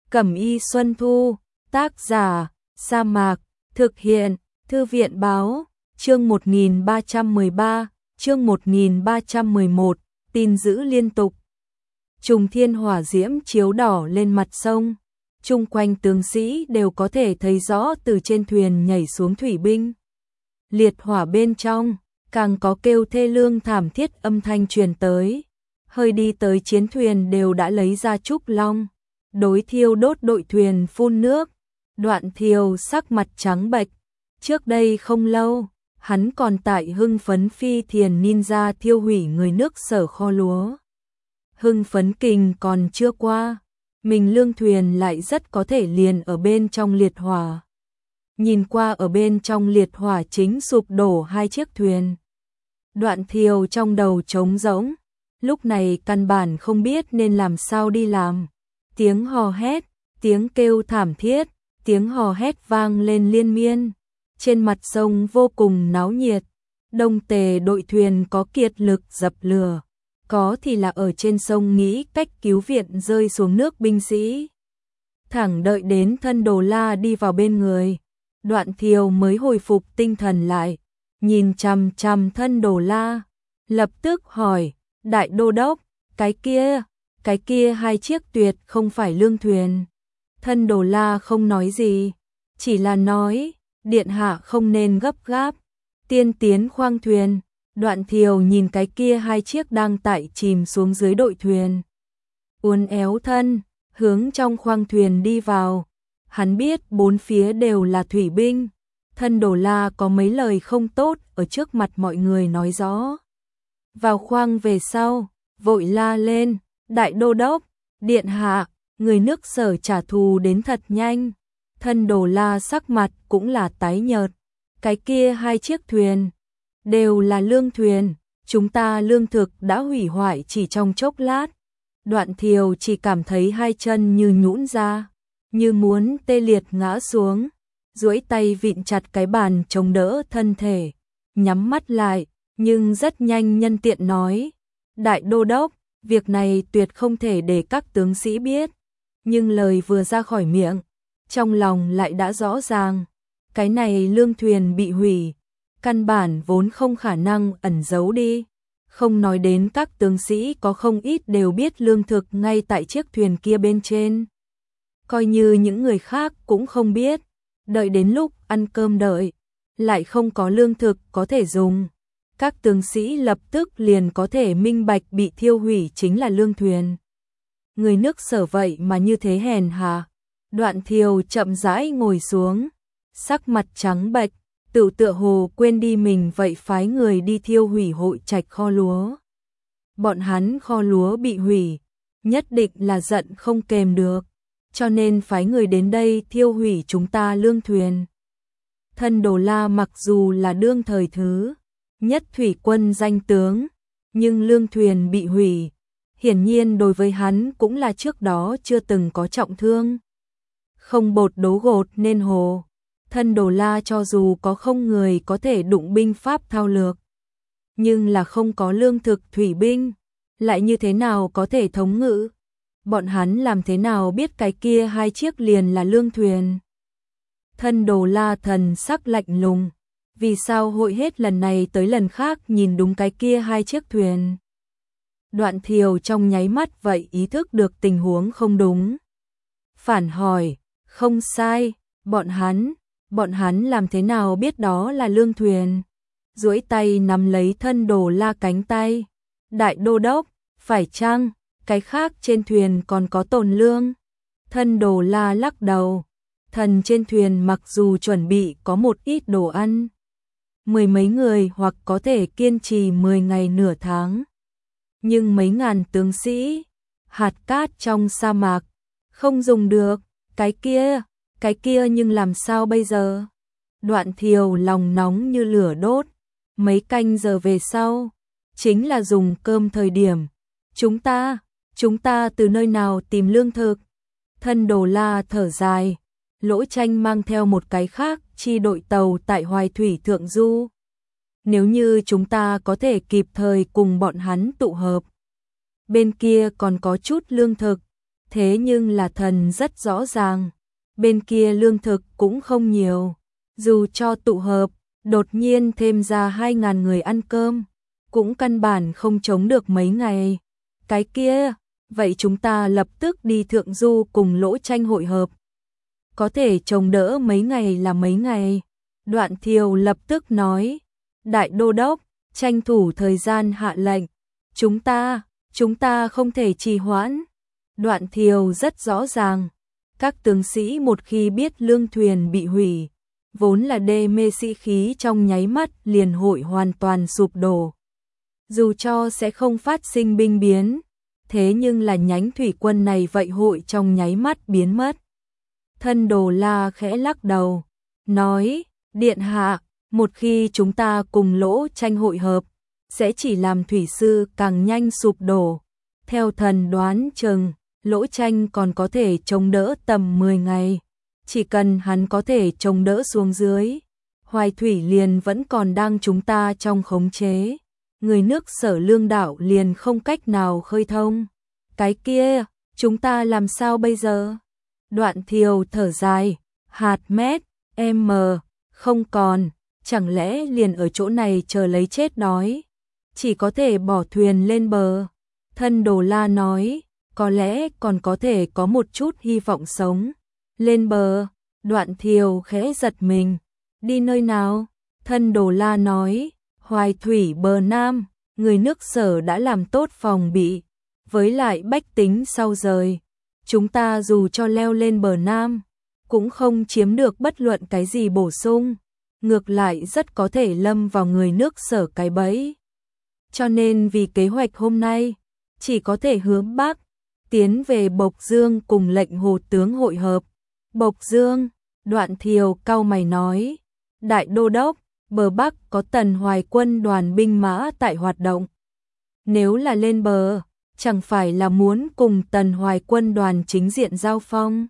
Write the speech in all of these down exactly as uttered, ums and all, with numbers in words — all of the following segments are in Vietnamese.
Cẩm y Xuân Thu, tác giả, Sa Mạc, thực hiện, Thư viện báo, chương một nghìn ba trăm mười ba, chương một nghìn ba trăm mười một, tin dữ liên tục. Trùng thiên hỏa diễm chiếu đỏ lên mặt sông, chung quanh tướng sĩ đều có thể thấy rõ từ trên thuyền nhảy xuống thủy binh. Liệt hỏa bên trong, càng có kêu thê lương thảm thiết âm thanh truyền tới. Hơi đi tới chiến thuyền đều đã lấy ra trúc long, đối thiêu đốt đội thuyền phun nước. Đoạn Thiều sắc mặt trắng bệch. Trước đây không lâu, hắn còn tại hưng phấn phi thiền ninja thiêu hủy người nước Sở kho lúa. Hưng phấn kình còn chưa qua, mình lương thuyền lại rất có thể liền ở bên trong liệt hỏa. Nhìn qua ở bên trong liệt hỏa chính sụp đổ hai chiếc thuyền. Đoạn Thiều trong đầu trống rỗng, lúc này căn bản không biết nên làm sao đi làm. Tiếng hò hét, tiếng kêu thảm thiết, tiếng hò hét vang lên liên miên. Trên mặt sông vô cùng náo nhiệt, đông tề đội thuyền có kiệt lực dập lửa, có thì là ở trên sông nghĩ cách cứu viện rơi xuống nước binh sĩ. Thẳng đợi đến Thân Đồ La đi vào bên người, Đoạn Thiều mới hồi phục tinh thần lại, nhìn chằm chằm Thân Đồ La, lập tức hỏi, đại đô đốc, cái kia, cái kia hai chiếc tuyệt không phải lương thuyền. Thân Đồ La không nói gì, chỉ là nói, điện hạ không nên gấp gáp, tiên tiến khoang thuyền. Đoạn Thiều nhìn cái kia hai chiếc đang tại chìm xuống dưới đội thuyền, uốn éo thân, hướng trong khoang thuyền đi vào. Hắn biết bốn phía đều là thủy binh. Thân Đồ La có mấy lời không tốt ở trước mặt mọi người nói rõ. Vào khoang về sau, vội la lên, đại đô đốc, điện hạ, người nước Sở trả thù đến thật nhanh. Thân Đồ La sắc mặt cũng là tái nhợt. Cái kia hai chiếc thuyền đều là lương thuyền, chúng ta lương thực đã hủy hoại chỉ trong chốc lát. Đoạn Thiều chỉ cảm thấy hai chân như nhũn ra, như muốn tê liệt ngã xuống, duỗi tay vịn chặt cái bàn chống đỡ thân thể, nhắm mắt lại, nhưng rất nhanh nhân tiện nói, đại đô đốc, việc này tuyệt không thể để các tướng sĩ biết. Nhưng lời vừa ra khỏi miệng, trong lòng lại đã rõ ràng, cái này lương thuyền bị hủy, căn bản vốn không khả năng ẩn giấu đi. Không nói đến các tướng sĩ có không ít đều biết lương thực ngay tại chiếc thuyền kia bên trên. Coi như những người khác cũng không biết, đợi đến lúc ăn cơm đợi, lại không có lương thực có thể dùng. Các tướng sĩ lập tức liền có thể minh bạch bị thiêu hủy chính là lương thuyền. Người nước Sở vậy mà như thế hèn hạ. Đoạn Thiều chậm rãi ngồi xuống, sắc mặt trắng bệch, tự tựa hồ quên đi mình vậy phái người đi thiêu hủy Hội Trạch kho lúa. Bọn hắn kho lúa bị hủy, nhất định là giận không kềm được, cho nên phái người đến đây thiêu hủy chúng ta lương thuyền. Thân Đồ La mặc dù là đương thời thứ nhất thủy quân danh tướng, nhưng lương thuyền bị hủy, hiển nhiên đối với hắn cũng là trước đó chưa từng có trọng thương. Không bột đấu gột nên hồ. Thân Đồ La cho dù có không người có thể đụng binh pháp thao lược, nhưng là không có lương thực thủy binh, lại như thế nào có thể thống ngự? Bọn hắn làm thế nào biết cái kia hai chiếc liền là lương thuyền? Thân Đồ La thần sắc lạnh lùng, vì sao hội hết lần này tới lần khác nhìn đúng cái kia hai chiếc thuyền? Đoạn Thiều trong nháy mắt vậy ý thức được tình huống không đúng. Phản hỏi, không sai, bọn hắn, bọn hắn làm thế nào biết đó là lương thuyền? Duỗi tay nắm lấy Thân Đồ La cánh tay. Đại đô đốc, phải chăng, cái khác trên thuyền còn có tồn lương? Thân Đồ La lắc đầu. Thần trên thuyền mặc dù chuẩn bị có một ít đồ ăn, mười mấy người hoặc có thể kiên trì mười ngày nửa tháng. Nhưng mấy ngàn tướng sĩ, hạt cát trong sa mạc, không dùng được, cái kia, cái kia nhưng làm sao bây giờ? Đoạn Thiều lòng nóng như lửa đốt, mấy canh giờ về sau, chính là dùng cơm thời điểm. Chúng ta, chúng ta từ nơi nào tìm lương thực? Thân Đồ La thở dài, Lỗ Tranh mang theo một cái khác chi đội tàu tại Hoài Thủy Thượng Du. Nếu như chúng ta có thể kịp thời cùng bọn hắn tụ hợp, bên kia còn có chút lương thực, Thế nhưng là thần rất rõ ràng, bên kia lương thực cũng không nhiều, dù cho tụ hợp, đột nhiên thêm ra hai ngàn người ăn cơm, cũng căn bản không chống được mấy ngày. Cái kia, vậy chúng ta lập tức đi Thượng Du cùng Lỗ Tranh hội hợp. Có thể chống đỡ mấy ngày là mấy ngày. Đoạn Thiều lập tức nói, Đại Đô Đốc, tranh thủ thời gian hạ lệnh. Chúng ta, chúng ta không thể trì hoãn. Đoạn Thiều rất rõ ràng, các tướng sĩ một khi biết lương thuyền bị hủy, vốn là đê mê sĩ khí trong nháy mắt liền hội hoàn toàn sụp đổ. Dù cho sẽ không phát sinh binh biến, thế nhưng là nhánh thủy quân này vậy hội trong nháy mắt biến mất. Thân Đồ La khẽ lắc đầu, nói, Điện hạ, một khi chúng ta cùng Lỗ Tranh hội hợp, sẽ chỉ làm thủy sư càng nhanh sụp đổ. Theo thần đoán chừng, Lỗ Tranh còn có thể chống đỡ tầm mười ngày. Chỉ cần hắn có thể chống đỡ xuống dưới, Hoài Thủy liền vẫn còn đang chúng ta trong khống chế. Người nước Sở lương đảo liền không cách nào khơi thông. Cái kia, chúng ta làm sao bây giờ? Đoạn Thiều thở dài, hạt mét, m, không còn, chẳng lẽ liền ở chỗ này chờ lấy chết đói? Chỉ có thể bỏ thuyền lên bờ. Thân Đồ La nói, có lẽ còn có thể có một chút hy vọng sống. Lên bờ, Đoạn Thiều khẽ giật mình. Đi nơi nào? Thân Đồ La nói, Hoài Thủy bờ Nam, người nước Sở đã làm tốt phòng bị. Với lại bách tính sau rời, chúng ta dù cho leo lên bờ Nam, cũng không chiếm được bất luận cái gì bổ sung. Ngược lại rất có thể lâm vào người nước Sở cái bẫy. Cho nên vì kế hoạch hôm nay, chỉ có thể hướng Bắc, tiến về Bộc Dương cùng lệnh Hồ tướng hội hợp. Bộc Dương, Đoạn Thiều cau mày nói, Đại Đô Đốc, bờ Bắc có Tần Hoài quân đoàn binh mã tại hoạt động. Nếu là lên bờ, chẳng phải là muốn cùng Tần Hoài quân đoàn chính diện giao phong.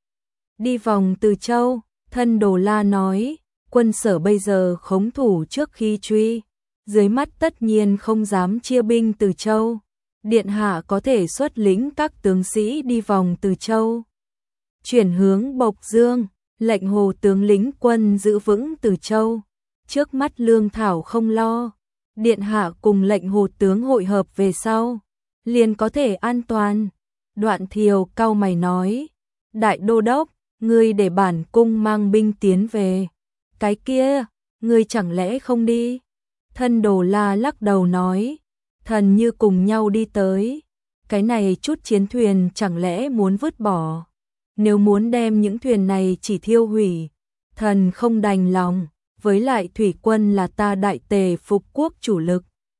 Đi vòng Từ Châu, Thân Đồ La nói, quân Sở bây giờ khống thủ trước khi truy, dưới mắt tất nhiên không dám chia binh Từ Châu. Điện hạ có thể xuất lĩnh các tướng sĩ đi vòng Từ Châu, chuyển hướng Bộc Dương, lệnh Hồ tướng lĩnh quân giữ vững Từ Châu. Trước mắt lương thảo không lo, điện hạ cùng lệnh Hồ tướng hội hợp về sau, liền có thể an toàn. Đoạn Thiều cau mày nói, Đại Đô Đốc, ngươi để bản cung mang binh tiến về. Cái kia, ngươi chẳng lẽ không đi? Thân Đồ La lắc đầu nói, thần như cùng nhau đi tới. Cái này chút chiến thuyền chẳng lẽ muốn vứt bỏ? Nếu muốn đem những thuyền này chỉ thiêu hủy, thần không đành lòng. Với lại thủy quân là ta Đại Tề phục quốc chủ lực.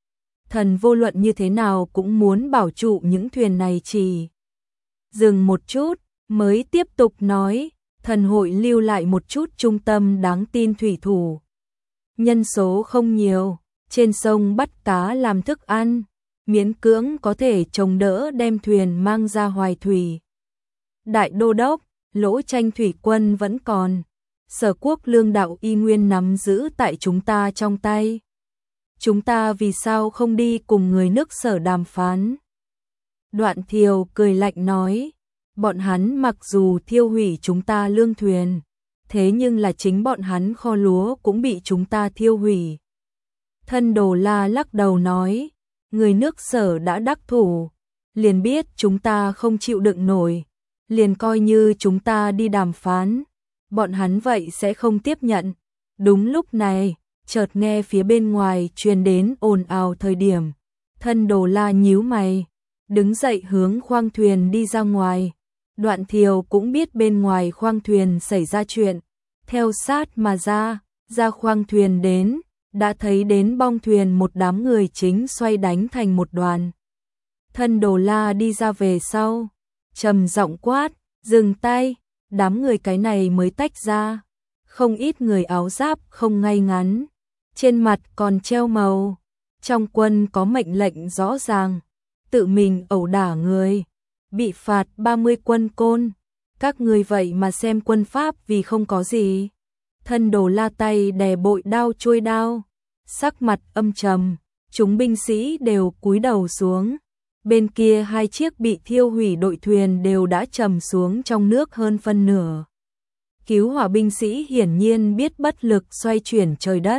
Thần vô luận như thế nào cũng muốn bảo trụ những thuyền này chỉ. Dừng một chút, mới tiếp tục nói, thần hội lưu lại một chút trung tâm đáng tin thủy thủ. Nhân số không nhiều, trên sông bắt cá làm thức ăn, miễn cưỡng có thể chống đỡ đem thuyền mang ra Hoài Thủy. Đại Đô Đốc, Lỗ Tranh thủy quân vẫn còn. Sở quốc lương đạo y nguyên nắm giữ tại chúng ta trong tay. Chúng ta vì sao không đi cùng người nước Sở đàm phán? Đoạn Thiều cười lạnh nói, bọn hắn mặc dù thiêu hủy chúng ta lương thuyền, thế nhưng là chính bọn hắn kho lúa cũng bị chúng ta thiêu hủy. Thân Đồ La lắc đầu nói, người nước Sở đã đắc thủ, liền biết chúng ta không chịu đựng nổi, liền coi như chúng ta đi đàm phán, bọn hắn vậy sẽ không tiếp nhận. Đúng lúc này, chợt nghe phía bên ngoài truyền đến ồn ào thời điểm. Thân Đồ La nhíu mày, đứng dậy hướng khoang thuyền đi ra ngoài. Đoạn Thiều cũng biết bên ngoài khoang thuyền xảy ra chuyện, theo sát mà ra, ra khoang thuyền đến, đã thấy đến bong thuyền một đám người chính xoay đánh thành một đoàn. Thân Đồ La đi ra về sau, trầm giọng quát, dừng tay. Đám người cái này mới tách ra, không ít người áo giáp không ngay ngắn, trên mặt còn treo màu. Trong quân có mệnh lệnh rõ ràng, tự mình ẩu đả người, bị phạt ba mươi quân côn. Các người vậy mà xem quân pháp vì không có gì. Thân Đồ La tay đè bội đao chuôi đao, sắc mặt âm trầm, chúng binh sĩ đều cúi đầu xuống. Bên kia hai chiếc bị thiêu hủy đội thuyền đều đã trầm xuống trong nước hơn phân nửa. Cứu hỏa binh sĩ hiển nhiên biết bất lực xoay chuyển trời đất.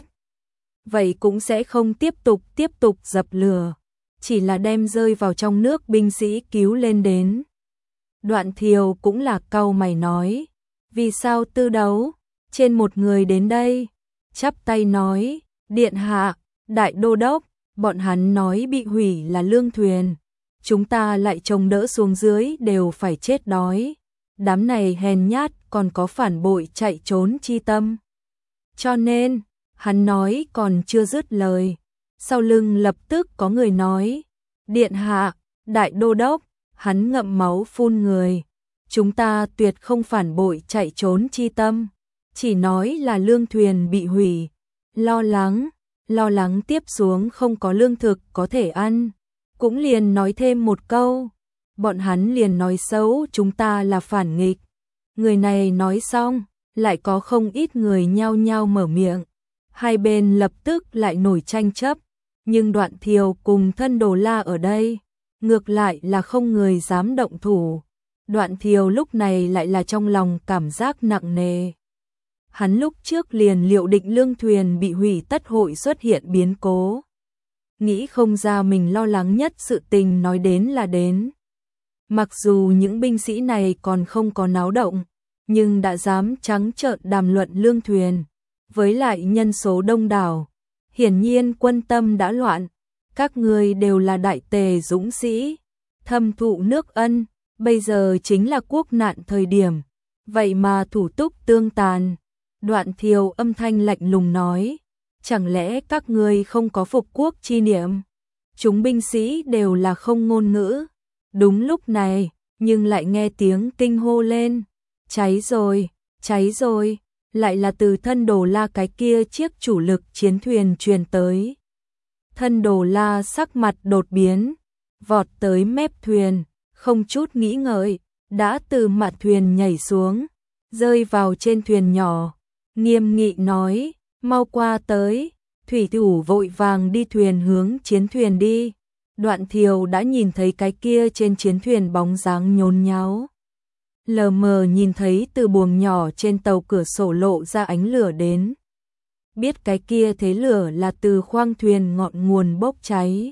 Vậy cũng sẽ không tiếp tục tiếp tục dập lửa, chỉ là đem rơi vào trong nước binh sĩ cứu lên đến. Đoạn Thiều cũng là cau mày nói, vì sao tư đấu, trên một người đến đây, chắp tay nói, điện hạ, đại đô đốc, bọn hắn nói bị hủy là lương thuyền, chúng ta lại trông đỡ xuống dưới đều phải chết đói, đám này hèn nhát còn có phản bội chạy trốn chi tâm. Cho nên, hắn nói còn chưa dứt lời, sau lưng lập tức có người nói, điện hạ, đại đô đốc, hắn ngậm máu phun người, chúng ta tuyệt không phản bội chạy trốn chi tâm, chỉ nói là lương thuyền bị hủy, lo lắng, lo lắng tiếp xuống không có lương thực có thể ăn, cũng liền nói thêm một câu, bọn hắn liền nói xấu chúng ta là phản nghịch. Người này nói xong, lại có không ít người nhao nhao mở miệng, hai bên lập tức lại nổi tranh chấp, nhưng Đoạn Thiều cùng Thân Đồ La ở đây, ngược lại là không người dám động thủ. Đoạn Thiều lúc này lại là trong lòng cảm giác nặng nề. Hắn lúc trước liền liệu định lương thuyền bị hủy tất hội xuất hiện biến cố. Nghĩ không ra mình lo lắng nhất sự tình nói đến là đến. Mặc dù những binh sĩ này còn không có náo động, nhưng đã dám trắng trợn đàm luận lương thuyền. Với lại nhân số đông đảo, hiển nhiên quân tâm đã loạn. Các người đều là đại tề dũng sĩ, thâm thụ nước ân, bây giờ chính là quốc nạn thời điểm. Vậy mà thủ túc tương tàn. Đoạn Thiều âm thanh lạnh lùng nói, chẳng lẽ các ngươi không có phục quốc chi niệm? Chúng binh sĩ đều là không ngôn ngữ. Đúng lúc này, nhưng lại nghe tiếng kinh hô lên, cháy rồi, cháy rồi, lại là từ Thân Đồ La cái kia chiếc chủ lực chiến thuyền truyền tới. Thân Đồ La sắc mặt đột biến, vọt tới mép thuyền, không chút nghĩ ngợi, đã từ mạn thuyền nhảy xuống, rơi vào trên thuyền nhỏ, nghiêm nghị nói, mau qua tới, thủy thủ vội vàng đi thuyền hướng chiến thuyền đi. Đoạn Thiều đã nhìn thấy cái kia trên chiến thuyền bóng dáng nhốn nháo. Lờ mờ nhìn thấy từ buồng nhỏ trên tàu cửa sổ lộ ra ánh lửa đến. Biết cái kia thế lửa là từ khoang thuyền ngọn nguồn bốc cháy.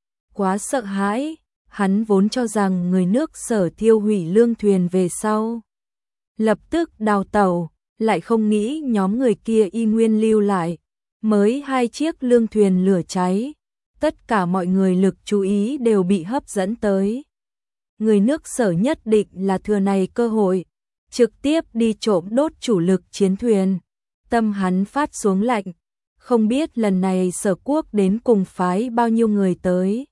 Quá sợ hãi, hắn vốn cho rằng người nước Sở thiêu hủy lương thuyền về sau. Lập tức đào tàu, lại không nghĩ nhóm người kia y nguyên lưu lại. Mới hai chiếc lương thuyền lửa cháy. Tất cả mọi người lực chú ý đều bị hấp dẫn tới. Người nước Sở nhất định là thừa này cơ hội, trực tiếp đi trộm đốt chủ lực chiến thuyền. Tâm hắn phát xuống lạnh, không biết lần này Sở quốc đến cùng phái bao nhiêu người tới.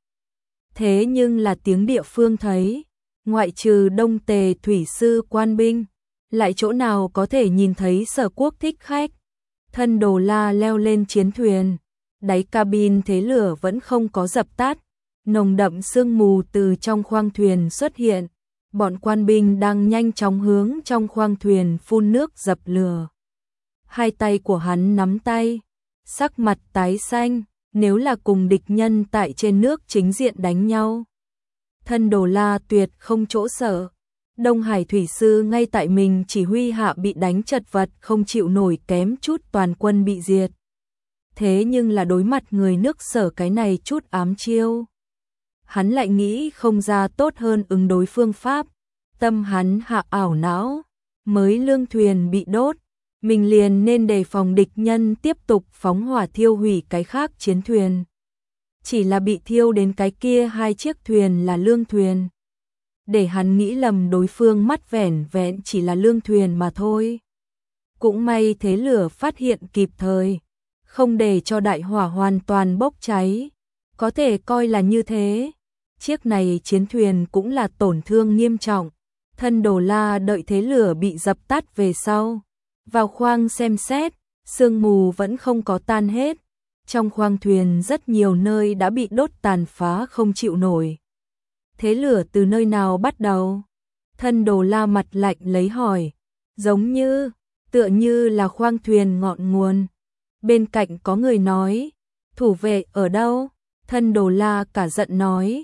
Thế nhưng là tiếng địa phương thấy, ngoại trừ Đông Tề thủy sư quan binh, lại chỗ nào có thể nhìn thấy Sở quốc thích khách. Thân Đồ La leo lên chiến thuyền. Đáy cabin thế lửa vẫn không có dập tắt, nồng đậm sương mù từ trong khoang thuyền xuất hiện, bọn quan binh đang nhanh chóng hướng trong khoang thuyền phun nước dập lửa. Hai tay của hắn nắm tay, sắc mặt tái xanh, nếu là cùng địch nhân tại trên nước chính diện đánh nhau. Thân Đồ La tuyệt không chỗ sợ, Đông Hải thủy sư ngay tại mình chỉ huy hạ bị đánh chật vật không chịu nổi kém chút toàn quân bị diệt. Thế nhưng là đối mặt người nước Sở cái này chút ám chiêu. Hắn lại nghĩ không ra tốt hơn ứng đối phương pháp. Tâm hắn hạ ảo não. Mới lương thuyền bị đốt. Mình liền nên đề phòng địch nhân tiếp tục phóng hỏa thiêu hủy cái khác chiến thuyền. Chỉ là bị thiêu đến cái kia hai chiếc thuyền là lương thuyền. Để hắn nghĩ lầm đối phương mắt vẻn vẹn chỉ là lương thuyền mà thôi. Cũng may thế lửa phát hiện kịp thời. Không để cho đại hỏa hoàn toàn bốc cháy, có thể coi là như thế. Chiếc này chiến thuyền cũng là tổn thương nghiêm trọng. Thân Đồ La đợi thế lửa bị dập tắt về sau, vào khoang xem xét, sương mù vẫn không có tan hết. Trong khoang thuyền rất nhiều nơi đã bị đốt tàn phá không chịu nổi. Thế lửa từ nơi nào bắt đầu? Thân Đồ La mặt lạnh lấy hỏi, giống như, tựa như là khoang thuyền ngọn nguồn. Bên cạnh có người nói, thủ vệ ở đâu? Thân Đồ La cả giận nói,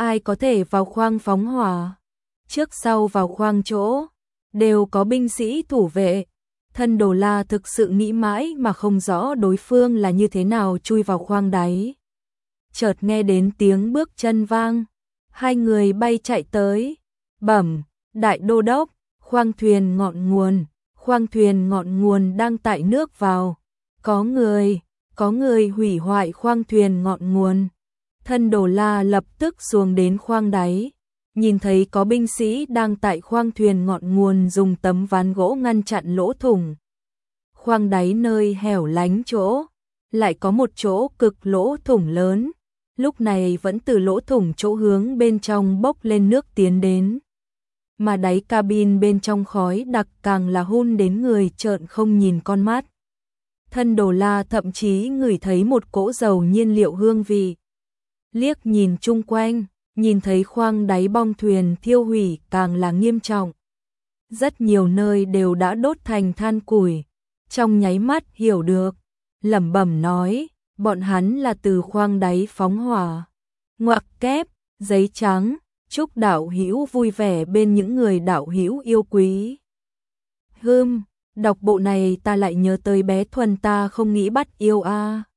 ai có thể vào khoang phóng hỏa. Trước sau vào khoang chỗ, đều có binh sĩ thủ vệ. Thân Đồ La thực sự nghĩ mãi mà không rõ đối phương là như thế nào chui vào khoang đáy. Chợt nghe đến tiếng bước chân vang, hai người bay chạy tới. Bẩm, đại đô đốc, khoang thuyền ngọn nguồn, khoang thuyền ngọn nguồn đang tải nước vào. Có người, có người hủy hoại khoang thuyền ngọn nguồn. Thân Đồ La lập tức xuống đến khoang đáy, nhìn thấy có binh sĩ đang tại khoang thuyền ngọn nguồn dùng tấm ván gỗ ngăn chặn lỗ thủng. Khoang đáy nơi hẻo lánh chỗ, lại có một chỗ cực lỗ thủng lớn, lúc này vẫn từ lỗ thủng chỗ hướng bên trong bốc lên nước tiến đến. Mà đáy cabin bên trong khói đặc càng là hun đến người trợn không nhìn con mắt. Thân Đồ La thậm chí ngửi thấy một cỗ dầu nhiên liệu hương vị. Liếc nhìn chung quanh, nhìn thấy khoang đáy bong thuyền thiêu hủy càng là nghiêm trọng. Rất nhiều nơi đều đã đốt thành than củi. Trong nháy mắt hiểu được, lẩm bẩm nói, bọn hắn là từ khoang đáy phóng hỏa. Ngoặc kép, giấy trắng, chúc đạo hữu vui vẻ bên những người đạo hữu yêu quý. Hừm, đọc bộ này ta lại nhớ tới bé Thuần ta không nghĩ bắt yêu a. À.